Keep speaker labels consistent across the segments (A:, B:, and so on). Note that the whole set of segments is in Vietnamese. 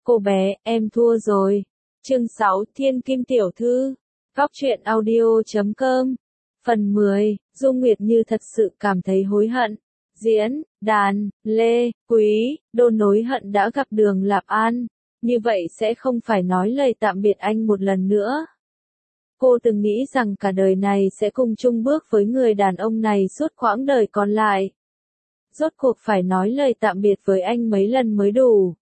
A: Cô bé, em thua rồi. Chương 6, Thiên Kim Tiểu Thư. Góc truyện audio.com. Phần 10, Dung Nguyệt Như thật sự cảm thấy hối hận. Diễn, đàn, Lê, Quý, Đô nối hận đã gặp Đường Lạp An. Như vậy sẽ không phải nói lời tạm biệt anh một lần nữa. Cô từng nghĩ rằng cả đời này sẽ cùng chung bước với người đàn ông này suốt quãng đời còn lại. Rốt cuộc phải nói lời tạm biệt với anh mấy lần mới đủ.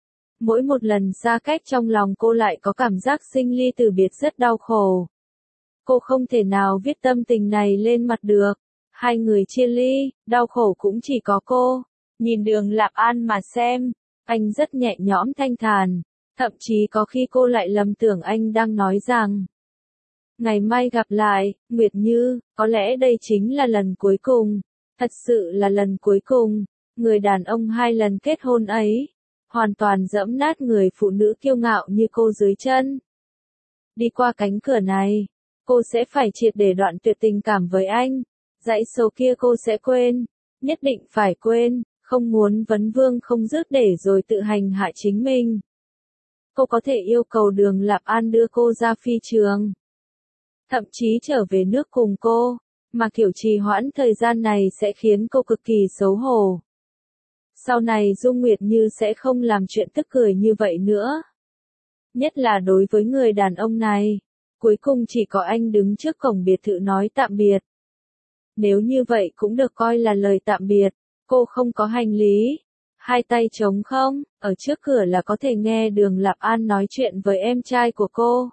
A: Mỗi một lần xa cách trong lòng cô lại có cảm giác sinh ly từ biệt rất đau khổ. Cô không thể nào viết tâm tình này lên mặt được. Hai người chia ly, đau khổ cũng chỉ có cô. Nhìn Đường Lạp An mà xem, anh rất nhẹ nhõm thanh thản. Thậm chí có khi cô lại lầm tưởng anh đang nói rằng ngày mai gặp lại, Nguyệt Như, có lẽ đây chính là lần cuối cùng. Thật sự là lần cuối cùng, người đàn ông 2 lần kết hôn ấy, hoàn toàn giẫm nát người phụ nữ kiêu ngạo như cô dưới chân. Đi qua cánh cửa này, cô sẽ phải triệt để đoạn tuyệt tình cảm với anh. Dãy số kia cô sẽ quên, nhất định phải quên, không muốn vấn vương không dứt để rồi tự hành hại chính mình. Cô có thể yêu cầu Đường Lạp An đưa cô ra phi trường, thậm chí trở về nước cùng cô, mà kiểu trì hoãn thời gian này sẽ khiến cô cực kỳ xấu hổ. Sau này Dung Nguyệt Như sẽ không làm chuyện tức cười như vậy nữa. Nhất là đối với người đàn ông này, cuối cùng chỉ có anh đứng trước cổng biệt thự nói tạm biệt. Nếu như vậy cũng được coi là lời tạm biệt, cô không có hành lý, 2 tay trống không, ở trước cửa là có thể nghe Đường Lạp An nói chuyện với em trai của cô.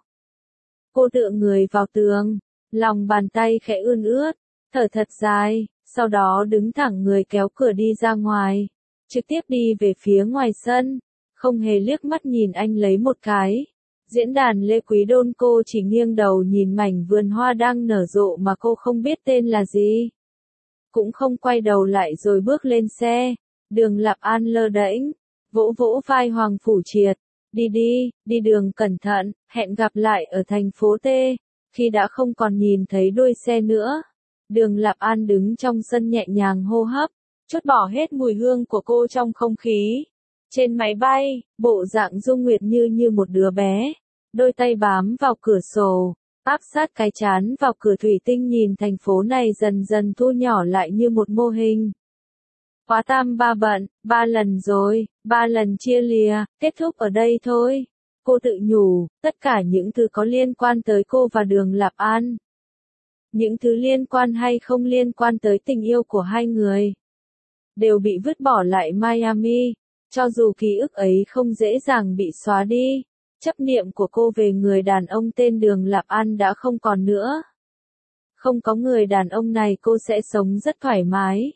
A: Cô tựa người vào tường, lòng bàn tay khẽ ươn ướt, thở thật dài, sau đó đứng thẳng người kéo cửa đi ra ngoài, trực tiếp đi về phía ngoài sân, không hề liếc mắt nhìn anh lấy một cái. Diễn đàn Lê Quý Đôn cô chỉ nghiêng đầu nhìn mảnh vườn hoa đang nở rộ mà cô không biết tên là gì. Cũng không quay đầu lại rồi bước lên xe. Đường Lạp An lơ đễnh, vỗ vỗ vai Hoàng Phủ Triệt. Đi đường cẩn thận, hẹn gặp lại ở thành phố T. Khi đã không còn nhìn thấy đuôi xe nữa, Đường Lạp An đứng trong sân nhẹ nhàng hô hấp, trút bỏ hết mùi hương của cô trong không khí. Trên máy bay, bộ dạng Dung Nguyệt Như như một đứa bé, đôi tay bám vào cửa sổ, áp sát cái trán vào cửa thủy tinh nhìn thành phố này dần dần thu nhỏ lại như một mô hình. Quá tam ba bận, 3 lần rồi, 3 lần chia lìa, kết thúc ở đây thôi. Cô tự nhủ, tất cả những thứ có liên quan tới cô và Đường Lạp An. Những thứ liên quan hay không liên quan tới tình yêu của hai người, đều bị vứt bỏ lại Miami. Cho dù ký ức ấy không dễ dàng bị xóa đi, chấp niệm của cô về người đàn ông tên Đường Lạp An đã không còn nữa. Không có người đàn ông này cô sẽ sống rất thoải mái.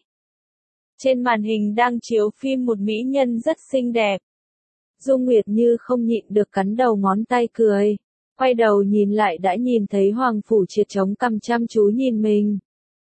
A: Trên màn hình đang chiếu phim một mỹ nhân rất xinh đẹp. Dung Nguyệt Như không nhịn được cắn đầu ngón tay cười. Quay đầu nhìn lại đã nhìn thấy Hoàng Phủ Triệt chống cằm chăm chú nhìn mình.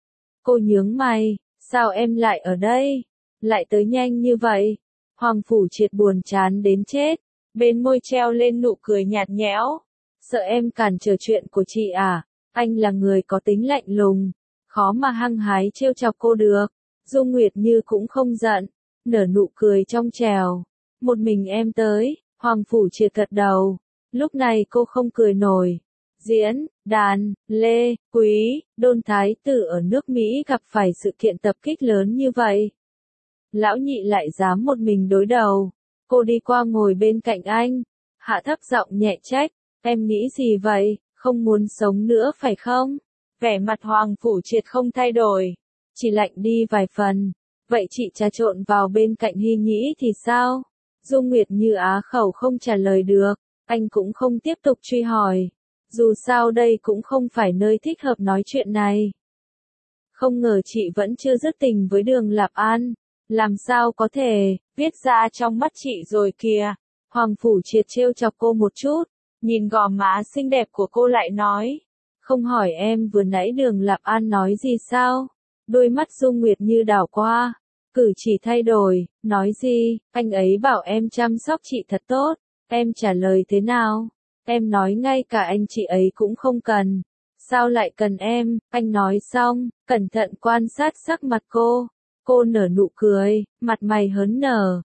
A: Cô nhướng mày, sao em lại ở đây? Lại tới nhanh như vậy? Hoàng Phủ Triệt buồn chán đến chết, bên môi treo lên nụ cười nhạt nhẽo. Sợ em cản trở chuyện của chị à? Anh là người có tính lạnh lùng, khó mà hăng hái trêu chọc cô được. Dung Nguyệt Như cũng không giận, nở nụ cười trong trẻo. Một mình em tới, Hoàng Phủ Triệt gật đầu. Lúc này cô không cười nổi. Diễn, đàn, Lê, Quý, Đôn Thái tử ở nước Mỹ gặp phải sự kiện tập kích lớn như vậy. Lão nhị lại dám một mình đối đầu. Cô đi qua ngồi bên cạnh anh, hạ thấp giọng nhẹ trách. Em nghĩ gì vậy, không muốn sống nữa phải không? Vẻ mặt Hoàng Phủ Triệt không thay đổi, chỉ lạnh đi vài phần. Vậy chị trà trộn vào bên cạnh Hy Nhĩ thì sao? Dung Nguyệt Như á khẩu không trả lời được, anh cũng không tiếp tục truy hỏi. Dù sao đây cũng không phải nơi thích hợp nói chuyện này. Không ngờ chị vẫn chưa dứt tình với Đường Lạp An. Làm sao có thể, viết ra trong mắt chị rồi kìa. Hoàng Phủ Triệt trêu chọc cô một chút, nhìn gò má xinh đẹp của cô lại nói. Không hỏi em vừa nãy Đường Lạp An nói gì sao? Đôi mắt Dung Nguyệt Như đảo qua, cử chỉ thay đổi, nói gì, anh ấy bảo em chăm sóc chị thật tốt, em trả lời thế nào? Em nói ngay cả anh chị ấy cũng không cần. Sao lại cần em? Anh nói xong, cẩn thận quan sát sắc mặt cô. Cô nở nụ cười, mặt mày hớn nở,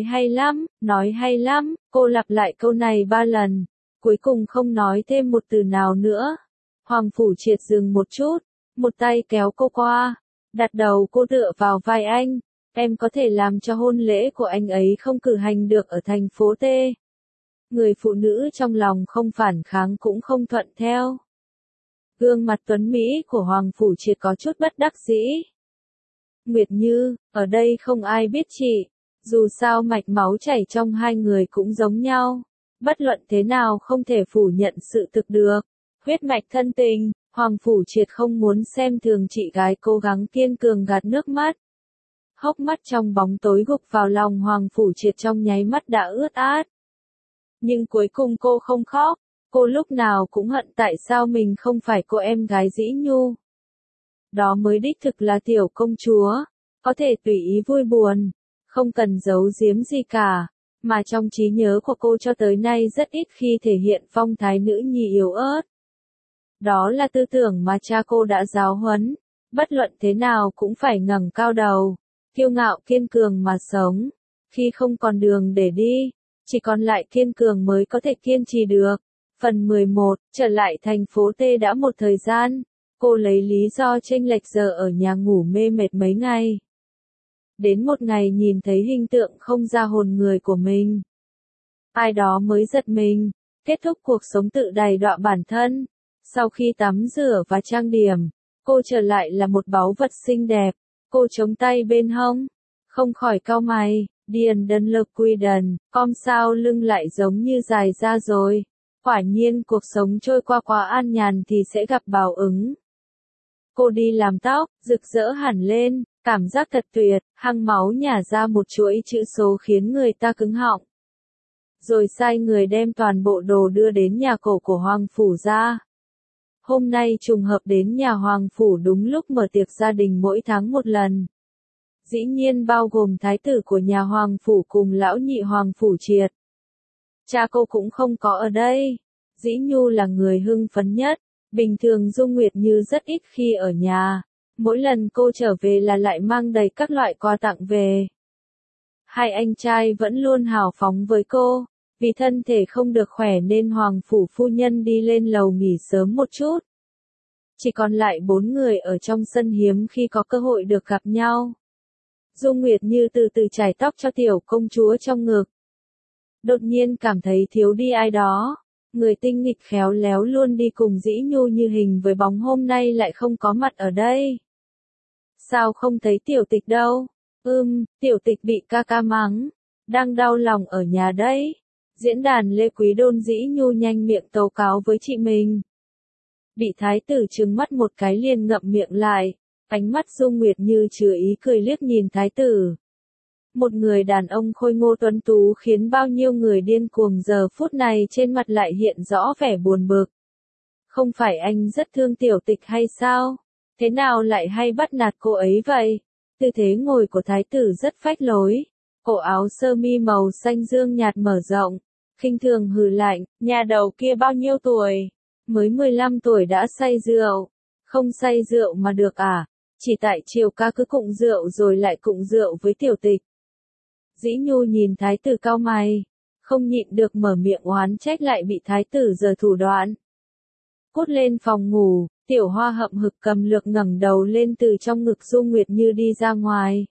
A: nói hay lắm, cô lặp lại câu này 3 lần, cuối cùng không nói thêm một từ nào nữa. Hoàng Phủ Triệt dừng một chút, một tay kéo cô qua, đặt đầu cô tựa vào vai anh, em có thể làm cho hôn lễ của anh ấy không cử hành được ở thành phố T. Người phụ nữ trong lòng không phản kháng cũng không thuận theo. Gương mặt tuấn Mỹ của Hoàng Phủ Triệt có chút bất đắc dĩ. Nguyệt Như, ở đây không ai biết chị, dù sao mạch máu chảy trong hai người cũng giống nhau. Bất luận thế nào không thể phủ nhận sự thực được. Huyết mạch thân tình, Hoàng Phủ Triệt không muốn xem thường chị gái cố gắng kiên cường gạt nước mắt. Hốc mắt trong bóng tối gục vào lòng Hoàng Phủ Triệt trong nháy mắt đã ướt át. Nhưng cuối cùng cô không khóc, cô lúc nào cũng hận tại sao mình không phải cô em gái Dĩ Nhu. Đó mới đích thực là tiểu công chúa, có thể tùy ý vui buồn, không cần giấu giếm gì cả, mà trong trí nhớ của cô cho tới nay rất ít khi thể hiện phong thái nữ nhi yếu ớt. Đó là tư tưởng mà cha cô đã giáo huấn, bất luận thế nào cũng phải ngẩng cao đầu, kiêu ngạo kiên cường mà sống, khi không còn đường để đi, chỉ còn lại kiên cường mới có thể kiên trì được. Phần 11, trở lại thành phố T đã một thời gian, cô lấy lý do chênh lệch giờ ở nhà ngủ mê mệt mấy ngày. Đến một ngày nhìn thấy hình tượng không ra hồn người của mình. Ai đó mới giật mình, kết thúc cuộc sống tự đày đọa bản thân. Sau khi tắm rửa và trang điểm, cô trở lại là một báu vật xinh đẹp. Cô chống tay bên hông, không khỏi cau mày, điền đơn lực quy đần, com sao lưng lại giống như dài ra rồi. Quả nhiên cuộc sống trôi qua quá an nhàn thì sẽ gặp báo ứng. Cô đi làm tóc, rực rỡ hẳn lên, cảm giác thật tuyệt, hăng máu nhả ra một chuỗi chữ số khiến người ta cứng họng. Rồi sai người đem toàn bộ đồ đưa đến nhà cổ của Hoàng Phủ ra. Hôm nay trùng hợp đến nhà Hoàng Phủ đúng lúc mở tiệc gia đình mỗi tháng một lần. Dĩ nhiên bao gồm thái tử của nhà Hoàng Phủ cùng lão nhị Hoàng Phủ Triệt. Cha cô cũng không có ở đây. Dĩ Nhu là người hưng phấn nhất. Bình thường Dung Nguyệt Như rất ít khi ở nhà. Mỗi lần cô trở về là lại mang đầy các loại quà tặng về. Hai anh trai vẫn luôn hào phóng với cô. Vì thân thể không được khỏe nên Hoàng Phủ phu nhân đi lên lầu nghỉ sớm một chút. Chỉ còn lại 4 người ở trong sân hiếm khi có cơ hội được gặp nhau. Dung Nguyệt Như từ từ chải tóc cho tiểu công chúa trong ngực. Đột nhiên cảm thấy thiếu đi ai đó. Người tinh nghịch khéo léo luôn đi cùng Dĩ Nhu như hình với bóng hôm nay lại không có mặt ở đây. Sao không thấy tiểu tịch đâu? Tiểu tịch bị ca ca mắng. Đang đau lòng ở nhà đấy. Diễn đàn Lê Quý Đôn Dĩ Nhu nhanh miệng tố cáo với chị mình. Bị thái tử trừng mắt một cái liền ngậm miệng lại. Ánh mắt Dung Nguyệt Như chứa ý cười liếc nhìn thái tử. Một người đàn ông khôi ngô tuấn tú khiến bao nhiêu người điên cuồng giờ phút này trên mặt lại hiện rõ vẻ buồn bực. Không phải anh rất thương tiểu tịch hay sao? Thế nào lại hay bắt nạt cô ấy vậy? Tư thế ngồi của thái tử rất phách lối. Cổ áo sơ mi màu xanh dương nhạt mở rộng. Khinh thường hừ lạnh, nhà đầu kia bao nhiêu tuổi? Mới 15 tuổi đã say rượu. Không say rượu mà được à? Chỉ tại chiều ca cứ cụng rượu rồi lại cụng rượu với tiểu tịch. Dĩ Nhu nhìn thái tử cau mày, không nhịn được mở miệng oán trách lại bị thái tử giở thủ đoạn. Cút lên phòng ngủ, tiểu hoa hậm hực cầm lược ngẩng đầu lên từ trong ngực Dung Nguyệt Như đi ra ngoài.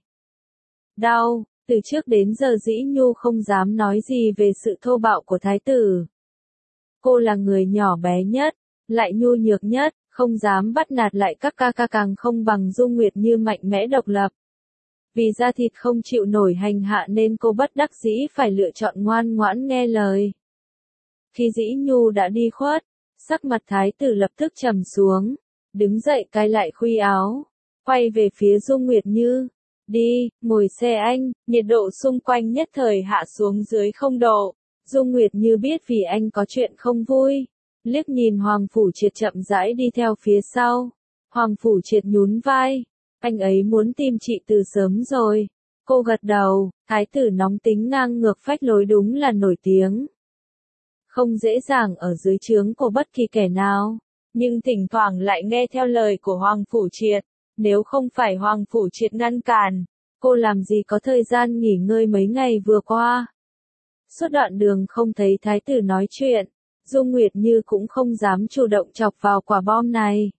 A: Đau, từ trước đến giờ Dĩ Nhu không dám nói gì về sự thô bạo của thái tử. Cô là người nhỏ bé nhất, lại nhu nhược nhất, không dám bắt nạt lại các ca càng không bằng Dung Nguyệt Như mạnh mẽ độc lập. Vì da thịt không chịu nổi hành hạ nên cô bất đắc dĩ phải lựa chọn ngoan ngoãn nghe lời. Khi Dĩ Nhu đã đi khuất, sắc mặt thái tử lập tức trầm xuống, đứng dậy cài lại khuy áo, quay về phía Dung Nguyệt Như. Đi, ngồi xe anh, nhiệt độ xung quanh nhất thời hạ xuống dưới 0 độ. Dung Nguyệt Như biết vì anh có chuyện không vui. Liếc nhìn Hoàng Phủ Triệt chậm rãi đi theo phía sau. Hoàng Phủ Triệt nhún vai. Anh ấy muốn tìm chị từ sớm rồi. Cô gật đầu, thái tử nóng tính ngang ngược phách lối đúng là nổi tiếng. Không dễ dàng ở dưới trướng của bất kỳ kẻ nào. Nhưng thỉnh thoảng lại nghe theo lời của Hoàng Phủ Triệt. Nếu không phải Hoàng Phủ Triệt ngăn cản, cô làm gì có thời gian nghỉ ngơi mấy ngày vừa qua. Suốt đoạn đường không thấy thái tử nói chuyện, Dung Nguyệt Như cũng không dám chủ động chọc vào quả bom này.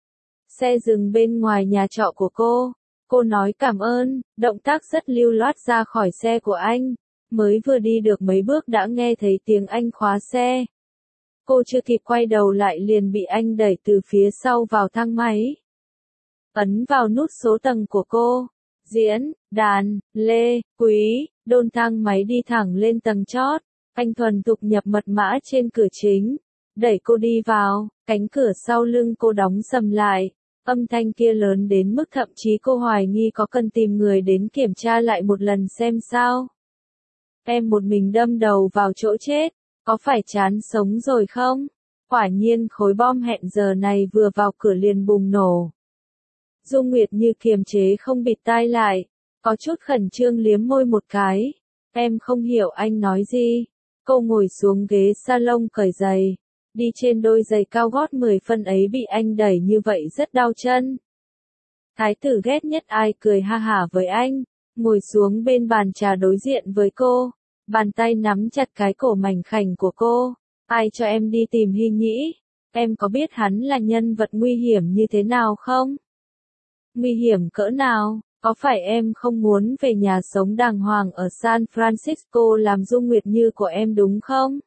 A: Xe dừng bên ngoài nhà trọ của cô nói cảm ơn, động tác rất lưu loát ra khỏi xe của anh, mới vừa đi được mấy bước đã nghe thấy tiếng anh khóa xe. Cô chưa kịp quay đầu lại liền bị anh đẩy từ phía sau vào thang máy. Ấn vào nút số tầng của cô. Diễn, đàn, Lê, Quý, đôn thang máy đi thẳng lên tầng chót. Anh thuần thục nhập mật mã trên cửa chính. Đẩy cô đi vào, cánh cửa sau lưng cô đóng sầm lại. Âm thanh kia lớn đến mức thậm chí cô hoài nghi có cần tìm người đến kiểm tra lại một lần xem sao. Em một mình đâm đầu vào chỗ chết, có phải chán sống rồi không? Quả nhiên khối bom hẹn giờ này vừa vào cửa liền bùng nổ. Dung Nguyệt Như kiềm chế không bịt tai lại, có chút khẩn trương liếm môi một cái. Em không hiểu anh nói gì. Cô ngồi xuống ghế salon cởi giày, đi trên đôi giày cao gót 10 phân ấy bị anh đẩy như vậy rất đau chân. Thái tử ghét nhất ai cười ha hả với anh, ngồi xuống bên bàn trà đối diện với cô, bàn tay nắm chặt cái cổ mảnh khảnh của cô. Ai cho em đi tìm Hy Nhĩ? Em có biết hắn là nhân vật nguy hiểm như thế nào không? Nguy hiểm cỡ nào? Có phải em không muốn về nhà sống đàng hoàng ở San Francisco làm Dung Nguyệt Như của em đúng không?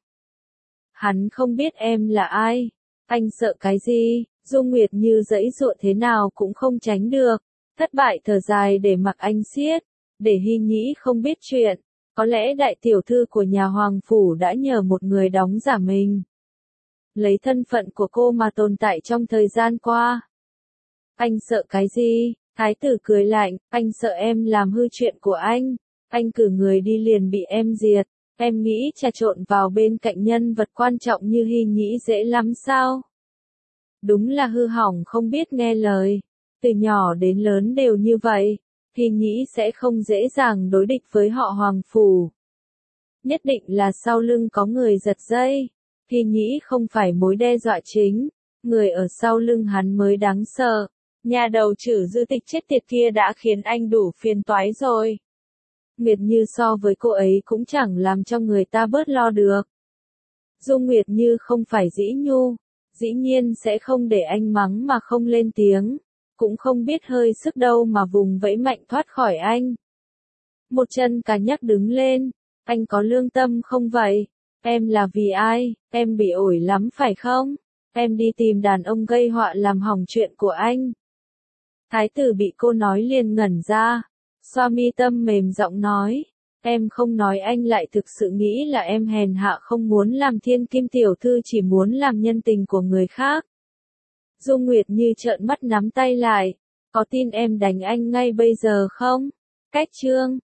A: Hắn không biết em là ai. Anh sợ cái gì? Dung Nguyệt Như giãy giụa thế nào cũng không tránh được. Thất bại thở dài để mặc anh siết. Để Hy Nhĩ không biết chuyện. Có lẽ đại tiểu thư của nhà Hoàng Phủ đã nhờ một người đóng giả mình. Lấy thân phận của cô mà tồn tại trong thời gian qua. Anh sợ cái gì? Thái tử cười lạnh, anh sợ em làm hư chuyện của anh. Anh cử người đi liền bị em diệt. Em nghĩ trà trộn vào bên cạnh nhân vật quan trọng như Hy Nhĩ dễ lắm sao? Đúng là hư hỏng không biết nghe lời. Từ nhỏ đến lớn đều như vậy. Hy Nhĩ sẽ không dễ dàng đối địch với họ Hoàng Phủ. Nhất định là sau lưng có người giật dây. Hy Nhĩ không phải mối đe dọa chính. Người ở sau lưng hắn mới đáng sợ. Nhà đầu chử dư tịch chết tiệt kia đã khiến anh đủ phiền toái rồi. Nguyệt Như so với cô ấy cũng chẳng làm cho người ta bớt lo được. Dung Nguyệt Như không phải Dĩ Nhu, dĩ nhiên sẽ không để anh mắng mà không lên tiếng, cũng không biết hơi sức đâu mà vùng vẫy mạnh thoát khỏi anh. Một chân cả nhắc đứng lên, anh có lương tâm không vậy? Em là vì ai? Em bị ổi lắm phải không? Em đi tìm đàn ông gây họa làm hỏng chuyện của anh. Thái tử bị cô nói liền ngẩn ra, xoa mi tâm mềm giọng nói, em không nói anh lại thực sự nghĩ là em hèn hạ không muốn làm thiên kim tiểu thư chỉ muốn làm nhân tình của người khác. Dung Nguyệt Như trợn mắt nắm tay lại, có tin em đánh anh ngay bây giờ không? Cách chương